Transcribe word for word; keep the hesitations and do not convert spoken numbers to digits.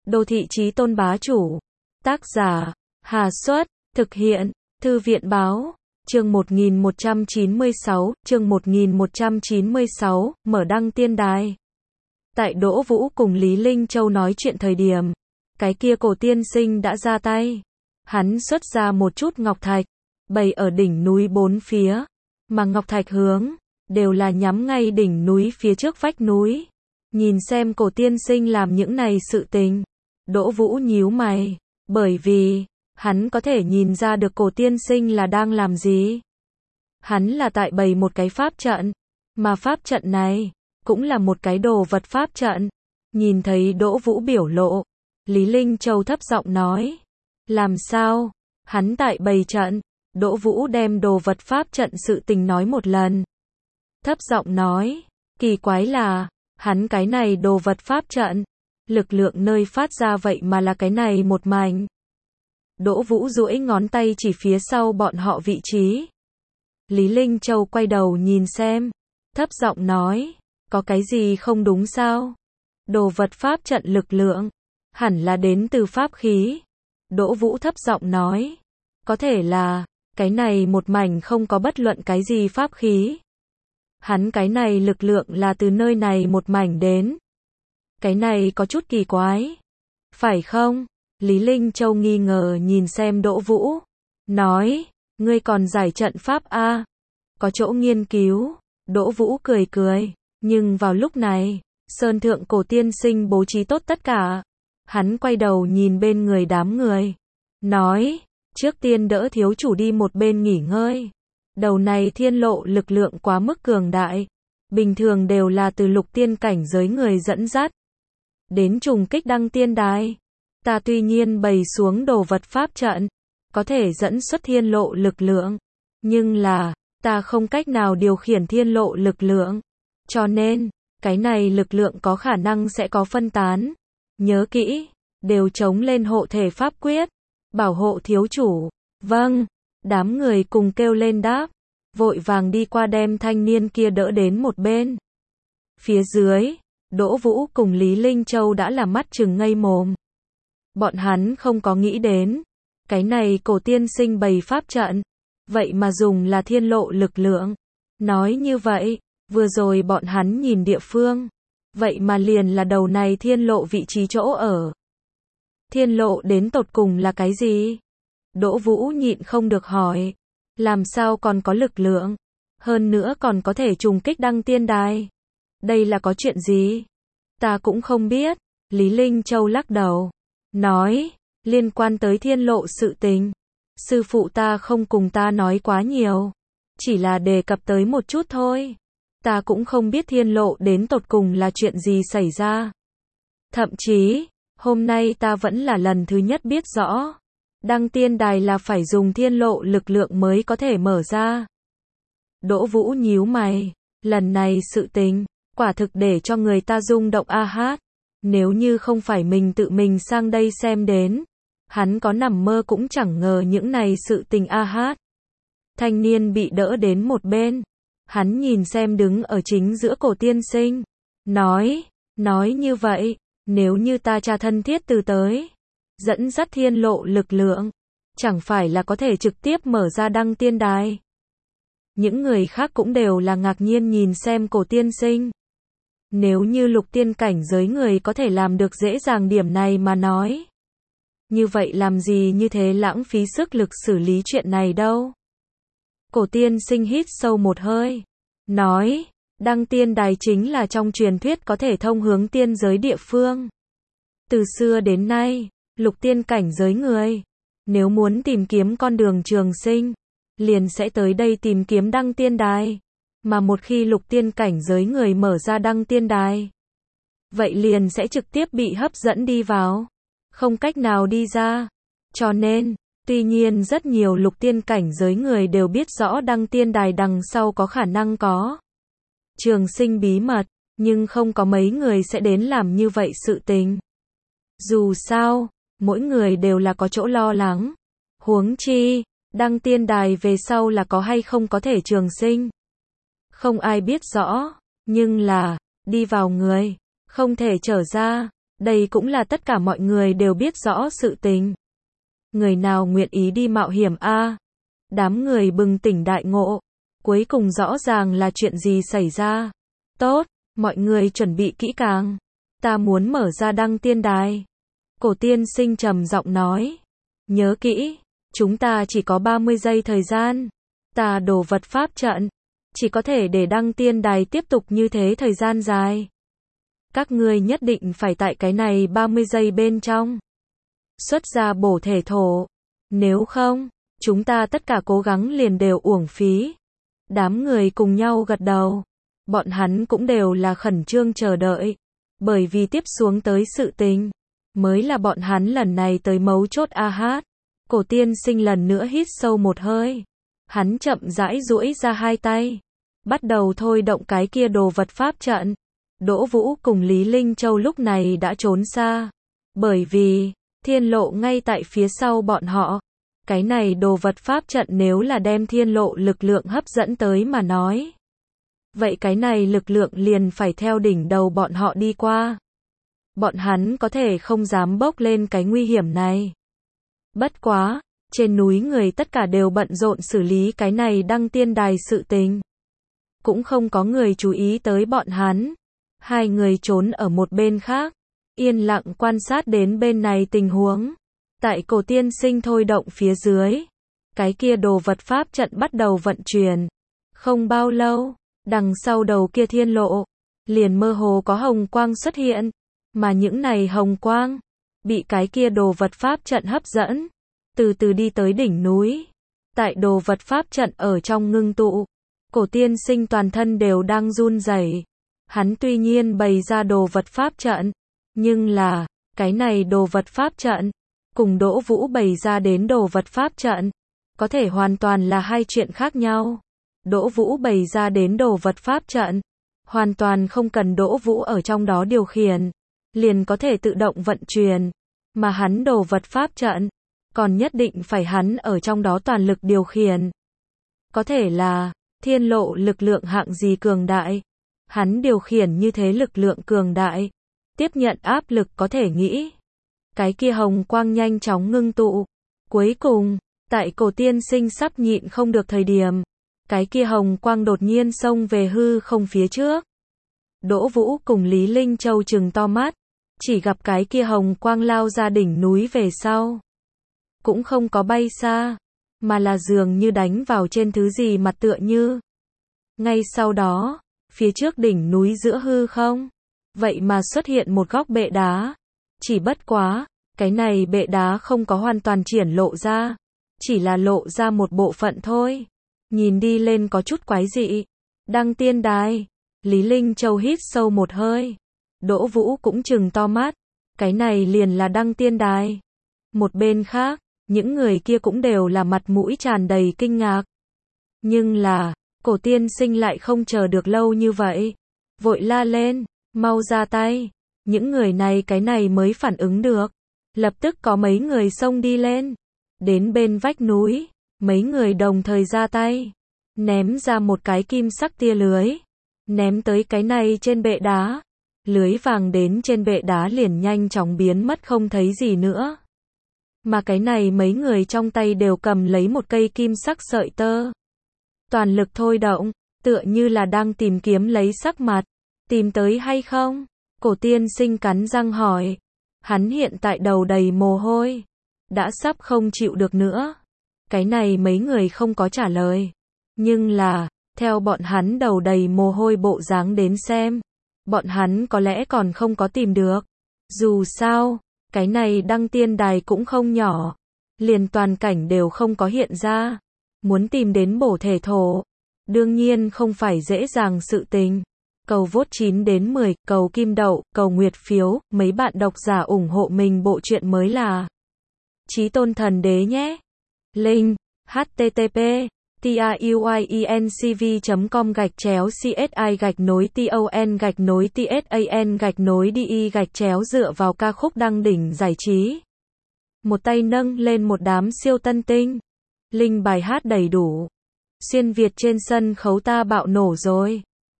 Đô thị chí tôn bá chủ. Tác giả, Hà Xuất, thực hiện, Thư viện Báo, chương một nghìn một trăm chín mươi sáu, chương một nghìn một trăm chín mươi sáu, mở đăng tiên đài. Tại Đỗ Vũ cùng Lý Linh Châu nói chuyện thời điểm, cái kia cổ tiên sinh đã ra tay. Hắn xuất ra một chút ngọc thạch, bày ở đỉnh núi bốn phía, mà ngọc thạch hướng, đều là nhắm ngay đỉnh núi phía trước vách núi. Nhìn xem cổ tiên sinh làm những này sự tình, Đỗ Vũ nhíu mày, bởi vì, hắn có thể nhìn ra được cổ tiên sinh là đang làm gì. Hắn là tại bày một cái pháp trận, mà pháp trận này, cũng là một cái đồ vật pháp trận. Nhìn thấy Đỗ Vũ biểu lộ, Lý Linh Châu thấp giọng nói, làm sao, hắn tại bày trận. Đỗ Vũ đem đồ vật pháp trận sự tình nói một lần. Thấp giọng nói, kỳ quái là, hắn cái này đồ vật pháp trận, lực lượng nơi phát ra vậy mà là cái này một mảnh. Đỗ Vũ duỗi ngón tay chỉ phía sau bọn họ vị trí. Lý Linh Châu quay đầu nhìn xem, thấp giọng nói, có cái gì không đúng sao? Đồ vật pháp trận lực lượng, hẳn là đến từ pháp khí. Đỗ Vũ thấp giọng nói, có thể là, cái này một mảnh không có bất luận cái gì pháp khí. Hắn cái này lực lượng là từ nơi này một mảnh đến. Cái này có chút kỳ quái. Phải không? Lý Linh Châu nghi ngờ nhìn xem Đỗ Vũ. Nói, ngươi còn giải trận pháp a? Có chỗ nghiên cứu. Đỗ Vũ cười cười. Nhưng vào lúc này, Sơn Thượng cổ tiên sinh bố trí tốt tất cả. Hắn quay đầu nhìn bên người đám người. Nói, trước tiên đỡ thiếu chủ đi một bên nghỉ ngơi. Đầu này thiên lộ lực lượng quá mức cường đại. Bình thường đều là từ lục tiên cảnh giới người dẫn dắt. Đến trùng kích đăng tiên đài. Ta tuy nhiên bày xuống đồ vật pháp trận, có thể dẫn xuất thiên lộ lực lượng. Nhưng là, ta không cách nào điều khiển thiên lộ lực lượng. Cho nên, cái này lực lượng có khả năng sẽ có phân tán. Nhớ kỹ, đều chống lên hộ thể pháp quyết. Bảo hộ thiếu chủ. Vâng. Đám người cùng kêu lên đáp. Vội vàng đi qua đem thanh niên kia đỡ đến một bên. Phía dưới, Đỗ Vũ cùng Lý Linh Châu đã là mắt trừng ngây mồm. Bọn hắn không có nghĩ đến. Cái này cổ tiên sinh bày pháp trận. Vậy mà dùng là thiên lộ lực lượng. Nói như vậy, vừa rồi bọn hắn nhìn địa phương. Vậy mà liền là đầu này thiên lộ vị trí chỗ ở. Thiên lộ đến tột cùng là cái gì? Đỗ Vũ nhịn không được hỏi. Làm sao còn có lực lượng? Hơn nữa còn có thể trùng kích đăng tiên đài. Đây là có chuyện gì? Ta cũng không biết. Lý Linh Châu lắc đầu. Nói, liên quan tới thiên lộ sự tình. Sư phụ ta không cùng ta nói quá nhiều. Chỉ là đề cập tới một chút thôi. Ta cũng không biết thiên lộ đến tột cùng là chuyện gì xảy ra. Thậm chí, hôm nay ta vẫn là lần thứ nhất biết rõ. Đăng tiên đài là phải dùng thiên lộ lực lượng mới có thể mở ra. Đỗ Vũ nhíu mày. Lần này sự tình, quả thực để cho người ta rung động a hát. Nếu như không phải mình tự mình sang đây xem đến, hắn có nằm mơ cũng chẳng ngờ những này sự tình a hát. Thanh niên bị đỡ đến một bên. Hắn nhìn xem đứng ở chính giữa cổ tiên sinh. Nói, nói như vậy, nếu như ta cha thân thiết từ tới, dẫn dắt thiên lộ lực lượng, chẳng phải là có thể trực tiếp mở ra đăng tiên đài. Những người khác cũng đều là ngạc nhiên nhìn xem cổ tiên sinh. Nếu như lục tiên cảnh giới người có thể làm được dễ dàng điểm này mà nói. Như vậy làm gì như thế lãng phí sức lực xử lý chuyện này đâu. Cổ tiên sinh hít sâu một hơi. Nói, đăng tiên đài chính là trong truyền thuyết có thể thông hướng tiên giới địa phương. Từ xưa đến nay, lục tiên cảnh giới người, nếu muốn tìm kiếm con đường trường sinh, liền sẽ tới đây tìm kiếm đăng tiên đài. Mà một khi lục tiên cảnh giới người mở ra đăng tiên đài, vậy liền sẽ trực tiếp bị hấp dẫn đi vào, không cách nào đi ra. Cho nên, tuy nhiên rất nhiều lục tiên cảnh giới người đều biết rõ đăng tiên đài đằng sau có khả năng có trường sinh bí mật, nhưng không có mấy người sẽ đến làm như vậy sự tình. Dù sao, mỗi người đều là có chỗ lo lắng. Huống chi, đăng tiên đài về sau là có hay không có thể trường sinh. Không ai biết rõ, nhưng là, đi vào người, không thể trở ra. Đây cũng là tất cả mọi người đều biết rõ sự tình. Người nào nguyện ý đi mạo hiểm a? Đám người bừng tỉnh đại ngộ. Cuối cùng rõ ràng là chuyện gì xảy ra. Tốt, mọi người chuẩn bị kỹ càng. Ta muốn mở ra đăng tiên đài. Cổ tiên sinh trầm giọng nói. Nhớ kỹ, chúng ta chỉ có ba mươi giây thời gian. Ta đồ vật pháp trận. Chỉ có thể để đăng tiên đài tiếp tục như thế thời gian dài. Các ngươi nhất định phải tại cái này ba mươi giây bên trong xuất ra bổ thể thổ. Nếu không, chúng ta tất cả cố gắng liền đều uổng phí. Đám người cùng nhau gật đầu. Bọn hắn cũng đều là khẩn trương chờ đợi. Bởi vì tiếp xuống tới sự tình, mới là bọn hắn lần này tới mấu chốt a hát. Cổ tiên sinh lần nữa hít sâu một hơi. Hắn chậm rãi duỗi ra hai tay. Bắt đầu thôi động cái kia đồ vật pháp trận. Đỗ Vũ cùng Lý Linh Châu lúc này đã trốn xa. Bởi vì, thiên lộ ngay tại phía sau bọn họ. Cái này đồ vật pháp trận nếu là đem thiên lộ lực lượng hấp dẫn tới mà nói. Vậy cái này lực lượng liền phải theo đỉnh đầu bọn họ đi qua. Bọn hắn có thể không dám bốc lên cái nguy hiểm này. Bất quá, trên núi người tất cả đều bận rộn xử lý cái này đăng tiên đài sự tình. Cũng không có người chú ý tới bọn hắn. Hai người trốn ở một bên khác, yên lặng quan sát đến bên này tình huống. Tại cổ tiên sinh thôi động phía dưới, cái kia đồ vật pháp trận bắt đầu vận chuyển. Không bao lâu, đằng sau đầu kia thiên lộ, liền mơ hồ có hồng quang xuất hiện. Mà những này hồng quang, bị cái kia đồ vật pháp trận hấp dẫn, từ từ đi tới đỉnh núi. Tại đồ vật pháp trận ở trong ngưng tụ, cổ tiên sinh toàn thân đều đang run rẩy. Hắn tuy nhiên bày ra đồ vật pháp trận, nhưng là, cái này đồ vật pháp trận, cùng Đỗ Vũ bày ra đến đồ vật pháp trận, có thể hoàn toàn là hai chuyện khác nhau. Đỗ Vũ bày ra đến đồ vật pháp trận, hoàn toàn không cần Đỗ Vũ ở trong đó điều khiển, liền có thể tự động vận chuyển, mà hắn đồ vật pháp trận, còn nhất định phải hắn ở trong đó toàn lực điều khiển. Có thể là, thiên lộ lực lượng hạng gì cường đại, hắn điều khiển như thế lực lượng cường đại, tiếp nhận áp lực có thể nghĩ. Cái kia hồng quang nhanh chóng ngưng tụ. Cuối cùng, tại cổ tiên sinh sắp nhịn không được thời điểm, cái kia hồng quang đột nhiên xông về hư không phía trước. Đỗ Vũ cùng Lý Linh Châu trừng to mắt, chỉ gặp cái kia hồng quang lao ra đỉnh núi về sau. Cũng không có bay xa, mà là dường như đánh vào trên thứ gì mặt tựa như. Ngay sau đó, phía trước đỉnh núi giữa hư không, vậy mà xuất hiện một góc bệ đá. Chỉ bất quá, cái này bệ đá không có hoàn toàn triển lộ ra, chỉ là lộ ra một bộ phận thôi. Nhìn đi lên có chút quái dị. Đăng tiên đài. Lý Linh Châu hít sâu một hơi. Đỗ Vũ cũng trừng to mắt. Cái này liền là đăng tiên đài. Một bên khác, những người kia cũng đều là mặt mũi tràn đầy kinh ngạc. Nhưng là, cổ tiên sinh lại không chờ được lâu như vậy. Vội la lên, mau ra tay. Những người này cái này mới phản ứng được. Lập tức có mấy người xông đi lên. Đến bên vách núi, mấy người đồng thời ra tay. Ném ra một cái kim sắc tia lưới. Ném tới cái này trên bệ đá. Lưới vàng đến trên bệ đá liền nhanh chóng biến mất không thấy gì nữa. Mà cái này mấy người trong tay đều cầm lấy một cây kim sắc sợi tơ. Toàn lực thôi động, tựa như là đang tìm kiếm lấy sắc mặt. Tìm tới hay không? Cổ tiên sinh cắn răng hỏi. Hắn hiện tại đầu đầy mồ hôi. Đã sắp không chịu được nữa. Cái này mấy người không có trả lời. Nhưng là, theo bọn hắn đầu đầy mồ hôi bộ dáng đến xem, bọn hắn có lẽ còn không có tìm được. Dù sao, cái này đăng tiên đài cũng không nhỏ. Liền toàn cảnh đều không có hiện ra. Muốn tìm đến bổ thể thổ, đương nhiên không phải dễ dàng sự tình. Cầu vote chín đến mười, cầu kim đậu, cầu nguyệt phiếu, mấy bạn độc giả ủng hộ mình bộ truyện mới là Chí Tôn Thần Đế nhé. Link http truyencv chấm com gạch chéo csi gạch nối ton gạch nối tsan gạch nối đi gạch chéo dựa vào ca khúc đăng đỉnh giải trí. Một tay nâng lên một đám siêu tân tinh. Link bài hát đầy đủ. Xuyên Việt trên sân khấu ta bạo nổ rồi.